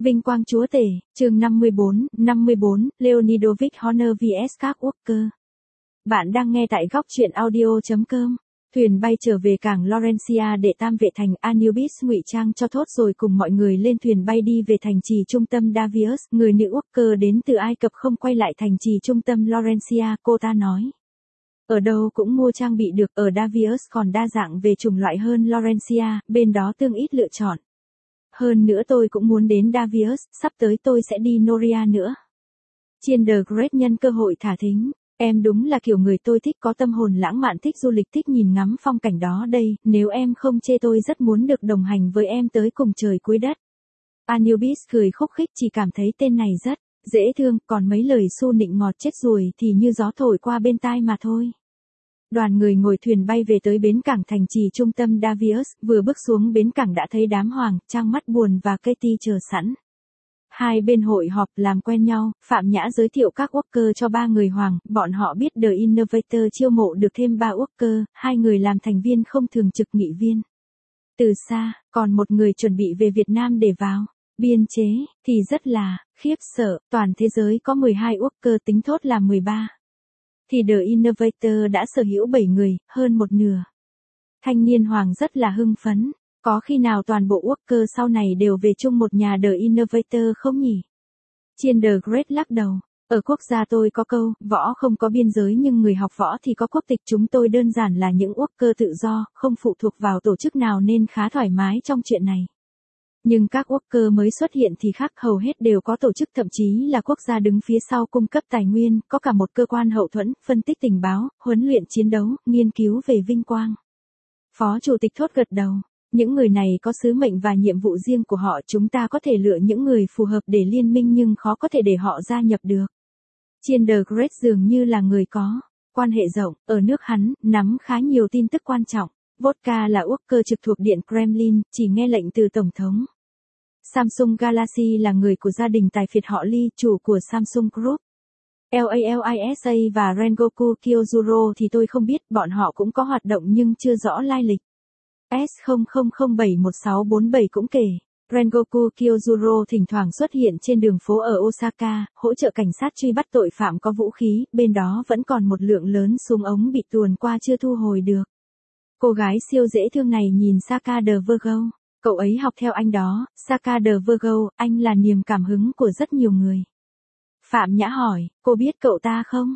Vinh quang chúa tể, chương 54, Leonidovich Honor vs các Walker. Bạn đang nghe tại góc truyện audio.com. Thuyền bay trở về cảng Laurentia để tam vệ thành Anubis ngụy trang cho tốt rồi cùng mọi người lên thuyền bay đi về thành trì trung tâm Davius. Người nữ Walker đến từ Ai Cập không quay lại thành trì trung tâm Laurentia, cô ta nói. Ở đâu cũng mua trang bị được, ở Davius còn đa dạng về chủng loại hơn Laurentia, bên đó tương ít lựa chọn. Hơn nữa tôi cũng muốn đến Davius, sắp tới tôi sẽ đi Noria nữa. Chiên the Great nhân cơ hội thả thính. Em đúng là kiểu người tôi thích, có tâm hồn lãng mạn, thích du lịch, thích nhìn ngắm phong cảnh đó đây, nếu em không chê tôi rất muốn được đồng hành với em tới cùng trời cuối đất. Anubis cười khúc khích, chỉ cảm thấy tên này rất dễ thương, còn mấy lời su nịnh ngọt chết ruồi thì như gió thổi qua bên tai mà thôi. Đoàn người ngồi thuyền bay về tới bến cảng thành trì trung tâm Davius, vừa bước xuống bến cảng đã thấy đám Hoàng, Trang Mắt Buồn và Katie chờ sẵn. Hai bên hội họp làm quen nhau, Phạm Nhã giới thiệu các Walker cho ba người Hoàng, bọn họ biết The Innovator chiêu mộ được thêm 3 Walker, 2 người làm thành viên không thường trực nghị viên. Từ xa, còn một người chuẩn bị về Việt Nam để vào biên chế, thì rất là khiếp sợ, toàn thế giới có 12 Walker, tính thốt là 13. Thì The Innovator đã sở hữu 7 người, hơn một nửa. Thanh niên Hoàng rất là hưng phấn. Có khi nào toàn bộ Walker sau này đều về chung một nhà The Innovator không nhỉ? Chiên the Great lắc đầu. Ở quốc gia tôi có câu, võ không có biên giới nhưng người học võ thì có quốc tịch. Chúng tôi đơn giản là những Walker tự do, không phụ thuộc vào tổ chức nào nên khá thoải mái trong chuyện này. Nhưng các Walker mới xuất hiện thì khác, hầu hết đều có tổ chức, thậm chí là quốc gia đứng phía sau cung cấp tài nguyên, có cả một cơ quan hậu thuẫn, phân tích tình báo, huấn luyện chiến đấu, nghiên cứu về vinh quang. Phó chủ tịch thốt gật đầu. Những người này có sứ mệnh và nhiệm vụ riêng của họ, chúng ta có thể lựa những người phù hợp để liên minh nhưng khó có thể để họ gia nhập được. Chiên the Great dường như là người có quan hệ rộng, ở nước hắn, nắm khá nhiều tin tức quan trọng. Vodka là Walker trực thuộc Điện Kremlin, chỉ nghe lệnh từ Tổng thống. Samsung Galaxy là người của gia đình tài phiệt họ Lee, chủ của Samsung Group. LALISA và Rengoku Kyojuro thì tôi không biết, bọn họ cũng có hoạt động nhưng chưa rõ lai lịch. S00071647 cũng kể, Rengoku Kyojuro thỉnh thoảng xuất hiện trên đường phố ở Osaka, hỗ trợ cảnh sát truy bắt tội phạm có vũ khí, bên đó vẫn còn một lượng lớn súng ống bị tuồn qua chưa thu hồi được. Cô gái siêu dễ thương này nhìn Saka the Virgo, cậu ấy học theo anh đó, Saka the Virgo, anh là niềm cảm hứng của rất nhiều người. Phạm Nhã hỏi, cô biết cậu ta không?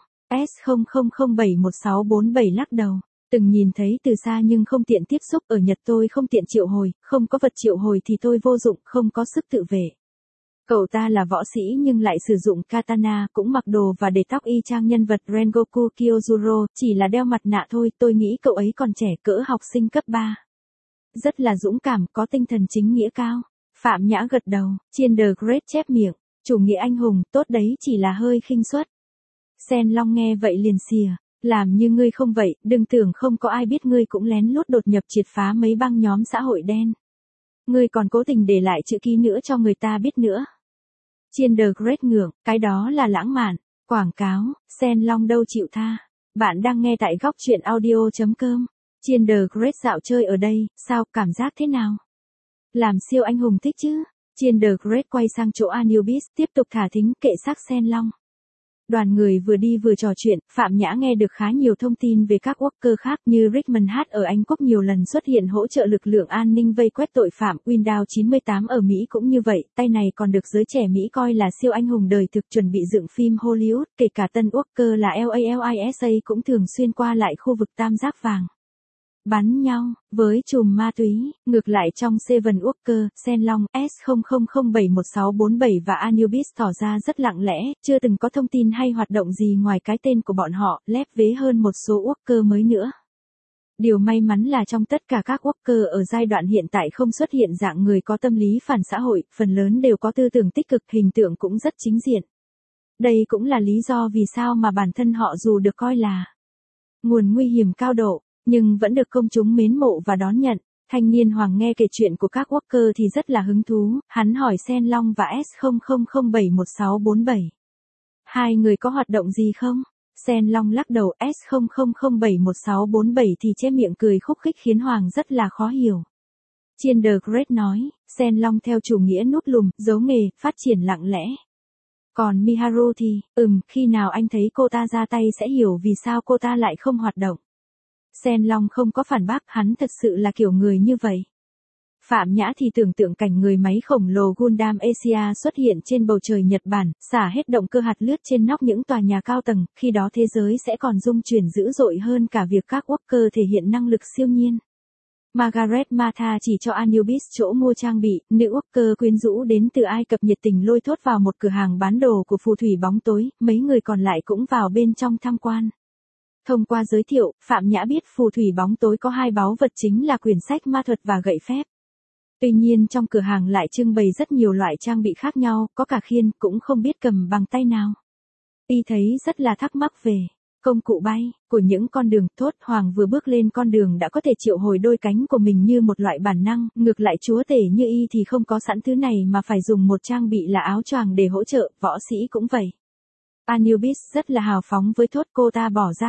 S00071647 lắc đầu. Từng nhìn thấy từ xa nhưng không tiện tiếp xúc, ở Nhật tôi không tiện triệu hồi, không có vật triệu hồi thì tôi vô dụng, không có sức tự vệ. Cậu ta là võ sĩ nhưng lại sử dụng katana, cũng mặc đồ và để tóc y chang nhân vật Rengoku Kyojuro, chỉ là đeo mặt nạ thôi, tôi nghĩ cậu ấy còn trẻ, cỡ học sinh cấp 3. Rất là dũng cảm, có tinh thần chính nghĩa cao. Phạm Nhã gật đầu, Chiên the Great chép miệng, chủ nghĩa anh hùng, tốt đấy, chỉ là hơi khinh suất. Sen Long nghe vậy liền xìa. Làm như ngươi không vậy, đừng tưởng không có ai biết ngươi cũng lén lút đột nhập triệt phá mấy băng nhóm xã hội đen. Ngươi còn cố tình để lại chữ ký nữa cho người ta biết nữa. Chiên the Great ngưỡng, cái đó là lãng mạn, quảng cáo, Sen Long đâu chịu tha. Bạn đang nghe tại góc truyện audio.com. Chiên the Great dạo chơi ở đây, sao, cảm giác thế nào? Làm siêu anh hùng thích chứ? Chiên the Great quay sang chỗ Anubis, tiếp tục thả thính, kệ xác Sen Long. Đoàn người vừa đi vừa trò chuyện, Phạm Nhã nghe được khá nhiều thông tin về các Walker khác như Richmond H ở Anh Quốc nhiều lần xuất hiện hỗ trợ lực lượng an ninh vây quét tội phạm, Windows 98 ở Mỹ cũng như vậy, tay này còn được giới trẻ Mỹ coi là siêu anh hùng đời thực, chuẩn bị dựng phim Hollywood, kể cả tân Walker là LALISA cũng thường xuyên qua lại khu vực tam giác vàng. Bắn nhau, với chùm ma túy, ngược lại trong Seven Walker, Sen Long, S00071647 và Anubis tỏ ra rất lặng lẽ, chưa từng có thông tin hay hoạt động gì ngoài cái tên của bọn họ, lép vế hơn một số Walker mới nữa. Điều may mắn là trong tất cả các Walker ở giai đoạn hiện tại không xuất hiện dạng người có tâm lý phản xã hội, phần lớn đều có tư tưởng tích cực, hình tượng cũng rất chính diện. Đây cũng là lý do vì sao mà bản thân họ dù được coi là nguồn nguy hiểm cao độ, nhưng vẫn được công chúng mến mộ và đón nhận. Thanh niên Hoàng nghe kể chuyện của các Walker thì rất là hứng thú, hắn hỏi Sen Long và S00071647. Hai người có hoạt động gì không? Sen Long lắc đầu, S00071647 thì che miệng cười khúc khích khiến Hoàng rất là khó hiểu. Chiên The Great nói, Sen Long theo chủ nghĩa nút lùm, giấu nghề, phát triển lặng lẽ. Còn Miharu thì, khi nào anh thấy cô ta ra tay sẽ hiểu vì sao cô ta lại không hoạt động. Sen Long không có phản bác, hắn thật sự là kiểu người như vậy. Phạm Nhã thì tưởng tượng cảnh người máy khổng lồ Gundam Asia xuất hiện trên bầu trời Nhật Bản, xả hết động cơ hạt lướt trên nóc những tòa nhà cao tầng, khi đó thế giới sẽ còn rung chuyển dữ dội hơn cả việc các Walker thể hiện năng lực siêu nhiên. Margaret Matha chỉ cho Anubis chỗ mua trang bị, nữ Walker quyến rũ đến từ Ai Cập nhiệt tình lôi thốt vào một cửa hàng bán đồ của phù thủy bóng tối, mấy người còn lại cũng vào bên trong tham quan. Thông qua giới thiệu, Phạm Nhã biết phù thủy bóng tối có hai báu vật chính là quyển sách ma thuật và gậy phép. Tuy nhiên trong cửa hàng lại trưng bày rất nhiều loại trang bị khác nhau, có cả khiên, cũng không biết cầm bằng tay nào. Y thấy rất là thắc mắc về công cụ bay của những con đường. Thốt Hoàng vừa bước lên con đường đã có thể triệu hồi đôi cánh của mình như một loại bản năng, ngược lại chúa tể như Y thì không có sẵn thứ này mà phải dùng một trang bị là áo choàng để hỗ trợ, võ sĩ cũng vậy. Anubis rất là hào phóng với Thốt, cô ta bỏ ra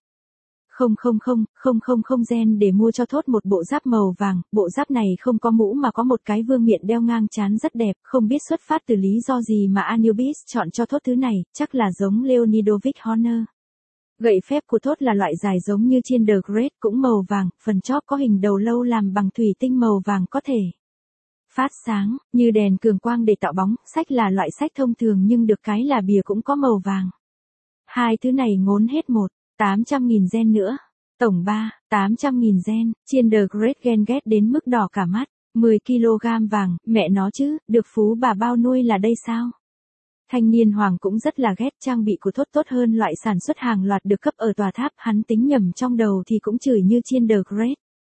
2,000 gen để mua cho Thốt một bộ giáp màu vàng, bộ giáp này không có mũ mà có một cái vương miện đeo ngang trán rất đẹp, không biết xuất phát từ lý do gì mà Anubis chọn cho Thốt thứ này, chắc là giống Leonidovic Honor. Gậy phép của Thốt là loại dài giống như Chiên The Great, cũng màu vàng, phần chóp có hình đầu lâu làm bằng thủy tinh màu vàng có thể phát sáng, như đèn cường quang để tạo bóng. Sách là loại sách thông thường nhưng được cái là bìa cũng có màu vàng. Hai thứ này ngốn hết 800.000 gen nữa. Tổng 800.000 gen, Chiên The Great ghen ghét đến mức đỏ cả mắt. 10 kg vàng, mẹ nó chứ, được phú bà bao nuôi là đây sao? Thanh niên Hoàng cũng rất là ghét, trang bị của Thốt tốt hơn loại sản xuất hàng loạt được cấp ở tòa tháp, hắn tính nhầm trong đầu thì cũng chửi như Chiên The Great.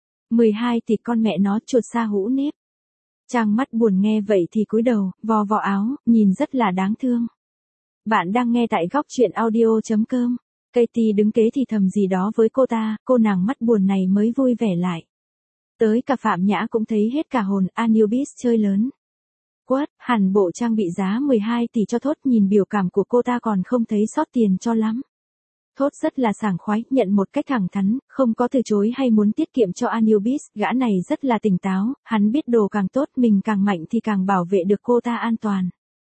12 thì con mẹ nó chuột sa hũ nếp. Trang mắt buồn nghe vậy thì cúi đầu, vò vò áo, nhìn rất là đáng thương. Bạn đang nghe tại góc truyện audio.com. Katie đứng kế thì thầm gì đó với cô ta, cô nàng mắt buồn này mới vui vẻ lại. Tới cả Phạm Nhã cũng thấy hết cả hồn. Anubis chơi lớn. Quất, hẳn bộ trang bị giá 12 tỷ cho Thốt, nhìn biểu cảm của cô ta còn không thấy sót tiền cho lắm. Thốt rất là sảng khoái, nhận một cách thẳng thắn, không có từ chối hay muốn tiết kiệm cho Anubis, gã này rất là tỉnh táo, hắn biết đồ càng tốt mình càng mạnh thì càng bảo vệ được cô ta an toàn.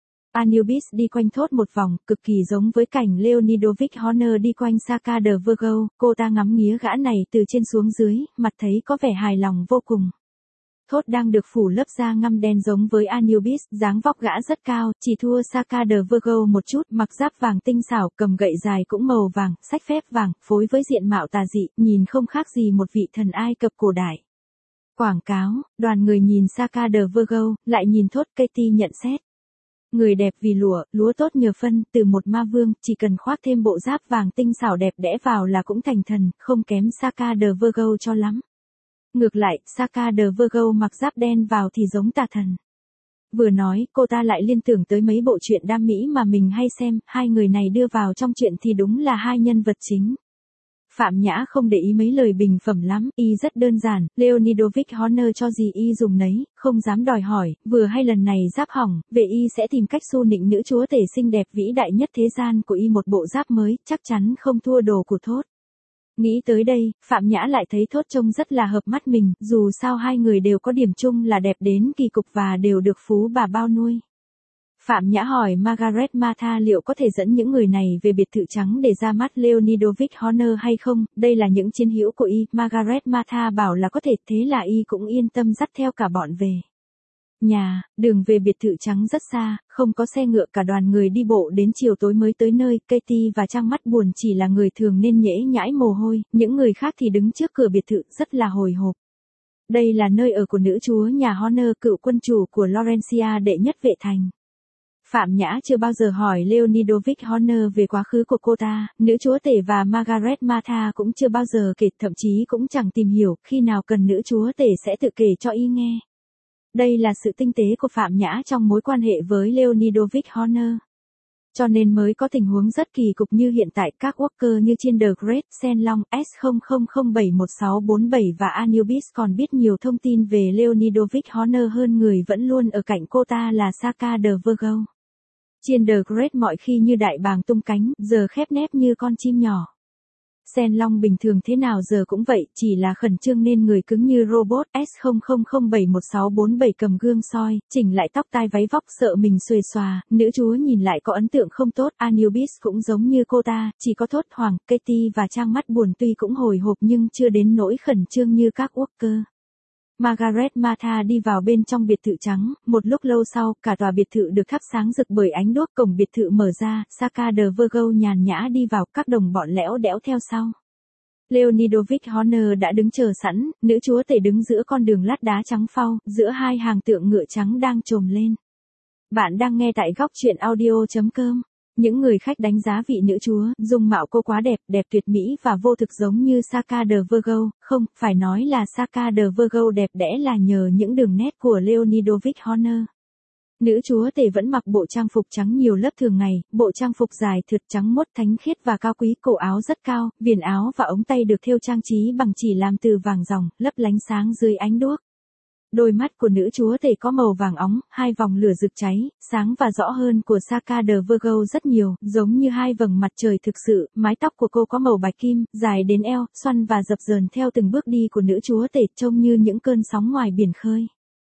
Anubis đi quanh Thốt một vòng, cực kỳ giống với cảnh Leonidovic Honor đi quanh Saka the Virgo, cô ta ngắm nghía gã này từ trên xuống dưới, mặt thấy có vẻ hài lòng vô cùng. Thốt đang được phủ lớp da ngăm đen giống với Anubis, dáng vóc gã rất cao, chỉ thua Saka the Virgo một chút, mặc giáp vàng tinh xảo, cầm gậy dài cũng màu vàng, sách phép vàng, phối với diện mạo tà dị, nhìn không khác gì một vị thần Ai Cập cổ đại. Quảng cáo, đoàn người nhìn Saka the Virgo, lại nhìn Thốt. Katie nhận xét. Người đẹp vì lúa tốt nhờ phân, từ một ma vương, chỉ cần khoác thêm bộ giáp vàng tinh xảo đẹp đẽ vào là cũng thành thần, không kém Saka the Virgo cho lắm. Ngược lại, Saka the Virgo mặc giáp đen vào thì giống tà thần. Vừa nói, cô ta lại liên tưởng tới mấy bộ truyện đam mỹ mà mình hay xem, hai người này đưa vào trong truyện thì đúng là hai nhân vật chính. Phạm Nhã không để ý mấy lời bình phẩm lắm, Y rất đơn giản, Leonidovic Honor cho gì Y dùng nấy, không dám đòi hỏi, vừa hay lần này giáp hỏng, về Y sẽ tìm cách xu nịnh nữ chúa tể xinh đẹp vĩ đại nhất thế gian của Y một bộ giáp mới, chắc chắn không thua đồ của Thốt. Nghĩ tới đây, Phạm Nhã lại thấy Thốt trông rất là hợp mắt mình, dù sao hai người đều có điểm chung là đẹp đến kỳ cục và đều được phú bà bao nuôi. Phạm Nhã hỏi Margaret Matha liệu có thể dẫn những người này về biệt thự trắng để ra mắt Leonidovic Honor hay không, đây là những chiến hữu của Y. Margaret Matha bảo là có thể, thế là Y cũng yên tâm dắt theo cả bọn về. Nhà, đường về biệt thự trắng rất xa, không có xe ngựa, cả đoàn người đi bộ đến chiều tối mới tới nơi. Katie và Trang mắt buồn chỉ là người thường nên nhễ nhãi mồ hôi, những người khác thì đứng trước cửa biệt thự rất là hồi hộp. Đây là nơi ở của nữ chúa nhà Honor, cựu quân chủ của Laurencia đệ nhất vệ thành. Phạm Nhã chưa bao giờ hỏi Leonidovic Honor về quá khứ của cô ta, nữ chúa tể và Margaret Matha cũng chưa bao giờ kể, thậm chí cũng chẳng tìm hiểu, khi nào cần nữ chúa tể sẽ tự kể cho Y nghe. Đây là sự tinh tế của Phạm Nhã trong mối quan hệ với Leonidovic Honor. Cho nên mới có tình huống rất kỳ cục như hiện tại, các Walker như Chiên The Great, Sen Long, S00071647 và Anubis còn biết nhiều thông tin về Leonidovic Honor hơn người vẫn luôn ở cạnh cô ta là Saka the Virgo. Chiên The Great mọi khi như đại bàng tung cánh, giờ khép nép như con chim nhỏ. Sen Long bình thường thế nào giờ cũng vậy, chỉ là khẩn trương nên người cứng như robot. S00071647 cầm gương soi, chỉnh lại tóc tai váy vóc sợ mình xuề xòa, nữ chúa nhìn lại có ấn tượng không tốt. Anubis cũng giống như cô ta, chỉ có thốt hoảng, Katie và Trang mắt buồn tuy cũng hồi hộp nhưng chưa đến nỗi khẩn trương như các Walker. Margaret Martha đi vào bên trong biệt thự trắng, một lúc lâu sau, cả tòa biệt thự được thắp sáng rực bởi ánh đuốc, cổng biệt thự mở ra, Saka de Virgo nhàn nhã đi vào, các đồng bọn lẽo đẽo theo sau. Leonidovich Horner đã đứng chờ sẵn, nữ chúa tể đứng giữa con đường lát đá trắng phau, giữa hai hàng tượng ngựa trắng đang trồm lên. Bạn đang nghe tại góc truyện audio.com. Những người khách đánh giá vị nữ chúa, dung mạo cô quá đẹp, đẹp tuyệt mỹ và vô thực giống như Saka de Virgo, không, phải nói là Saka de Virgo đẹp đẽ là nhờ những đường nét của Leonidovich Horner. Nữ chúa tể vẫn mặc bộ trang phục trắng nhiều lớp thường ngày, bộ trang phục dài thượt trắng muốt thánh khiết và cao quý, cổ áo rất cao, viền áo và ống tay được thêu trang trí bằng chỉ làm từ vàng ròng, lấp lánh sáng dưới ánh đuốc. Đôi mắt của nữ chúa tể có màu vàng óng, hai vòng lửa rực cháy, sáng và rõ hơn của Saka de Virgo rất nhiều, giống như hai vầng mặt trời thực sự. Mái tóc của cô có màu bạch kim, dài đến eo, xoăn và dập dờn theo từng bước đi của nữ chúa tể, trông như những cơn sóng ngoài biển khơi.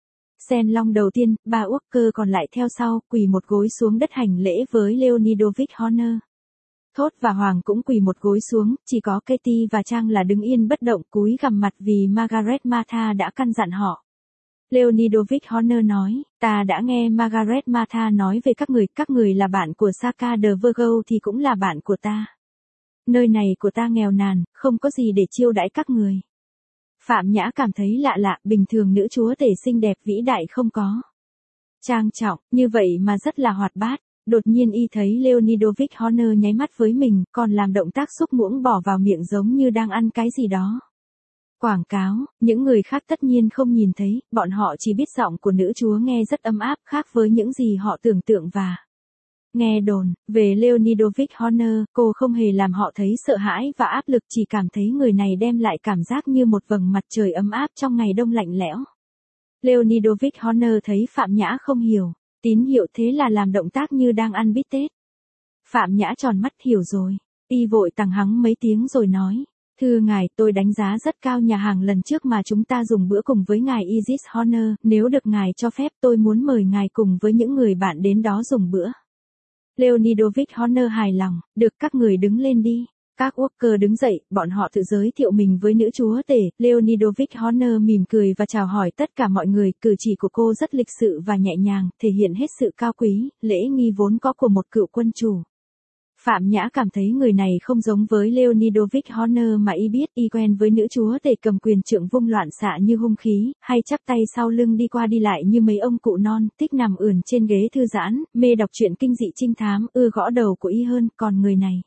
Sen Long đầu tiên, ba Walker còn lại theo sau, quỳ một gối xuống đất hành lễ với Leonidovich Horner. Thốt và Hoàng cũng quỳ một gối xuống, chỉ có Katie và Trang là đứng yên bất động, cúi gằm mặt vì Margaret Martha đã căn dặn họ. Leonidovich Horner nói, ta đã nghe Margaret Martha nói về các người là bạn của Saka de Virgo thì cũng là bạn của ta. Nơi này của ta nghèo nàn, không có gì để chiêu đãi các người. Phạm Nhã cảm thấy lạ lạ, bình thường nữ chúa tể xinh đẹp vĩ đại không có. Trang trọng, như vậy mà rất là hoạt bát. Đột nhiên y thấy Leonidovich Horner nháy mắt với mình, còn làm động tác xúc muỗng bỏ vào miệng giống như đang ăn cái gì đó. Quảng cáo, những người khác tất nhiên không nhìn thấy, bọn họ chỉ biết giọng của nữ chúa nghe rất ấm áp, khác với những gì họ tưởng tượng và nghe đồn. Về Leonidovich Horner, cô không hề làm họ thấy sợ hãi và áp lực, chỉ cảm thấy người này đem lại cảm giác như một vầng mặt trời ấm áp trong ngày đông lạnh lẽo. Leonidovich Horner thấy Phạm Nhã không hiểu, tín hiệu thế là làm động tác như đang ăn bít tết. Phạm Nhã tròn mắt hiểu rồi, y vội tằng hắng mấy tiếng rồi nói. Thưa ngài, tôi đánh giá rất cao nhà hàng lần trước mà chúng ta dùng bữa cùng với ngài Isis Horner, nếu được ngài cho phép tôi muốn mời ngài cùng với những người bạn đến đó dùng bữa. Leonidovich Horner hài lòng, được các người đứng lên đi. Các Walker đứng dậy, bọn họ tự giới thiệu mình với nữ chúa tể. Leonidovich Horner mỉm cười và chào hỏi tất cả mọi người, cử chỉ của cô rất lịch sự và nhẹ nhàng, thể hiện hết sự cao quý, lễ nghi vốn có của một cựu quân chủ. Phạm Nhã cảm thấy người này không giống với Leonidovich Horner mà y biết, y quen với nữ chúa tể cầm quyền trượng vung loạn xạ như hung khí, hay chắp tay sau lưng đi qua đi lại như mấy ông cụ non, thích nằm ườn trên ghế thư giãn, mê đọc truyện kinh dị trinh thám, ưa gõ đầu của y hơn, còn người này.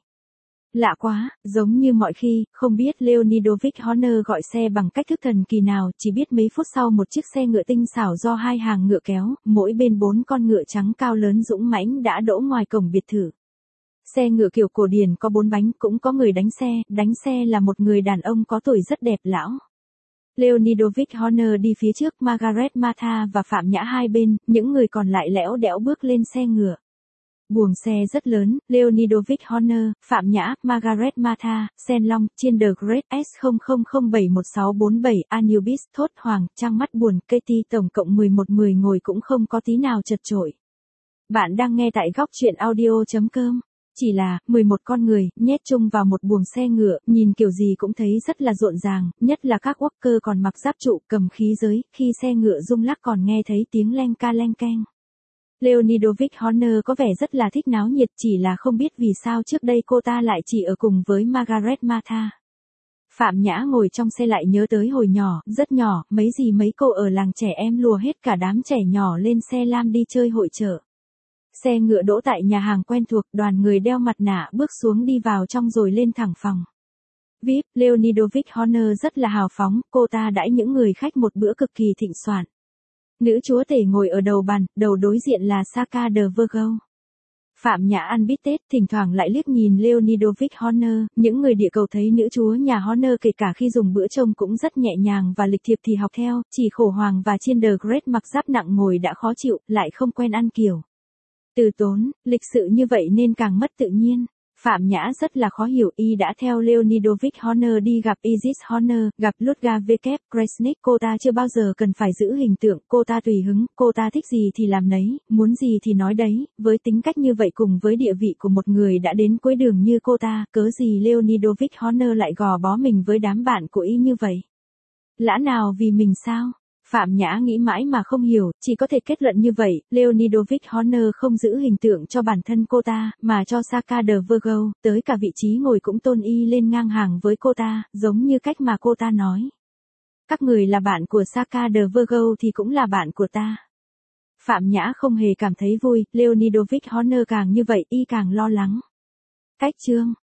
Lạ quá, giống như mọi khi, không biết Leonidovich Horner gọi xe bằng cách thức thần kỳ nào, chỉ biết mấy phút sau một chiếc xe ngựa tinh xảo do hai hàng ngựa kéo, mỗi bên 4 con ngựa trắng cao lớn dũng mãnh đã đỗ ngoài cổng biệt thự. Xe ngựa kiểu cổ điển có 4 bánh, cũng có người đánh xe là một người đàn ông có tuổi rất đẹp lão. Leonidovich Horner đi phía trước, Margaret Martha và Phạm Nhã hai bên, những người còn lại lẽo đẽo bước lên xe ngựa. Buồng xe rất lớn, Leonidovich Horner, Phạm Nhã, Margaret Martha, Sen Long, trên The Great S00071647, Anubis, Thốt Hoàng, Trang mắt buồn, Katie, tổng cộng 11 ngồi cũng không có tí nào chật chội. Bạn đang nghe tại góc truyện audio.com. Chỉ là, 11 con người, nhét chung vào một buồng xe ngựa, nhìn kiểu gì cũng thấy rất là rộn ràng, nhất là các Walker còn mặc giáp trụ, cầm khí giới, khi xe ngựa rung lắc còn nghe thấy tiếng leng ca leng keng. Leonidovich Horner có vẻ rất là thích náo nhiệt, chỉ là không biết vì sao trước đây cô ta lại chỉ ở cùng với Margaret Martha. Phạm Nhã ngồi trong xe lại nhớ tới hồi nhỏ, rất nhỏ, mấy cô ở làng trẻ em lùa hết cả đám trẻ nhỏ lên xe lam đi chơi hội chợ. Xe ngựa đỗ tại nhà hàng quen thuộc, đoàn người đeo mặt nạ bước xuống đi vào trong rồi lên thẳng phòng VIP. Leonidovich Horner rất là hào phóng, cô ta đãi những người khách một bữa cực kỳ thịnh soạn. Nữ chúa tể ngồi ở đầu bàn, đầu đối diện là Saka de Virgo. Phạm Nhã ăn bít tết, thỉnh thoảng lại liếc nhìn Leonidovich Horner, những người địa cầu thấy nữ chúa nhà Horner kể cả khi dùng bữa trông cũng rất nhẹ nhàng và lịch thiệp thì học theo, chỉ khổ Hoàng và Chiên The Great mặc giáp nặng ngồi đã khó chịu, lại không quen ăn kiểu từ tốn, lịch sự như vậy nên càng mất tự nhiên. Phạm Nhã rất là khó hiểu, y đã theo Leonidovich Horner đi gặp Isis Horner, gặp Ludga V. Kresnik, cô ta chưa bao giờ cần phải giữ hình tượng, cô ta tùy hứng, cô ta thích gì thì làm nấy, muốn gì thì nói đấy, với tính cách như vậy cùng với địa vị của một người đã đến cuối đường như cô ta, cớ gì Leonidovich Horner lại gò bó mình với đám bạn của y như vậy? Lẽ nào vì mình sao? Phạm Nhã nghĩ mãi mà không hiểu, chỉ có thể kết luận như vậy, Leonidovich Horner không giữ hình tượng cho bản thân cô ta, mà cho Saka de Virgo, tới cả vị trí ngồi cũng tôn y lên ngang hàng với cô ta, giống như cách mà cô ta nói. Các người là bạn của Saka de Virgo thì cũng là bạn của ta. Phạm Nhã không hề cảm thấy vui, Leonidovich Horner càng như vậy y càng lo lắng. Cách chương